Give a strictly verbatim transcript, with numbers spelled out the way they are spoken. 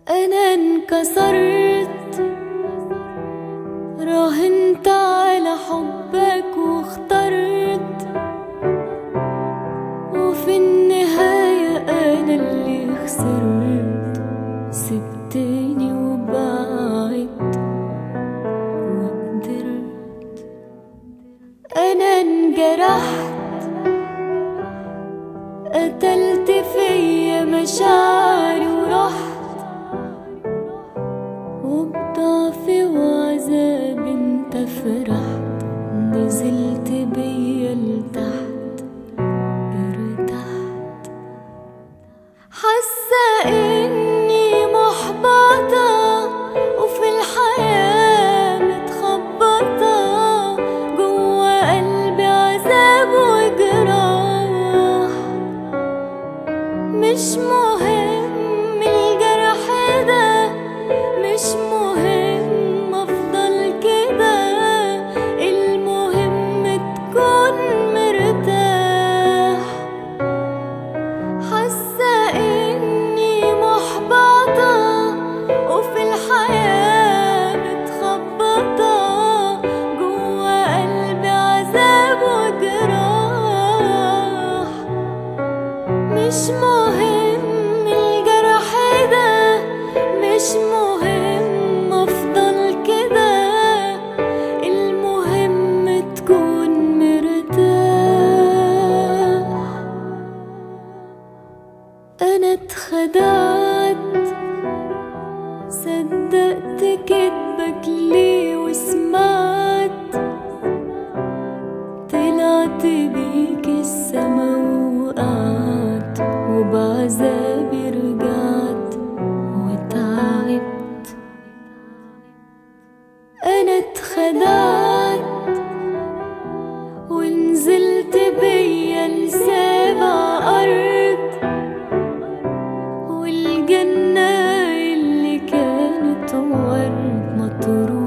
أنا انكسرت، راهنت على حبك واخترت، وفي النهاية أنا اللي خسرت. سبتني وبعدت وقدرت. أنا انجرحت، قتلت فيا مشاعري ورحت، وبضعفي وعذابي انت فرحت. نزلت بيا لتحت ارتحت، حاسة اني محبطة وفي الحياة متخبطة، جوا قلبي عذاب وجراح. مش مهم الجرح ده، مش مهم افضل كده، المهم تكون مرتاح. حاسة اني محبطة وفي الحياة متخبطة، جوا قلبي عذاب وجراح. مش مهم الجرح ده، مش مهم افضل كده، المهم تكون مرتاح. انا اتخدعت، صدقت كدبك ليه وسمعت، طلعت بيك السما وقعت، وبعذابي رجعت وتعبت. أنا اتخدعت ونزلت بيا لسابع أرض، والجنة اللي كانت ورد مطروح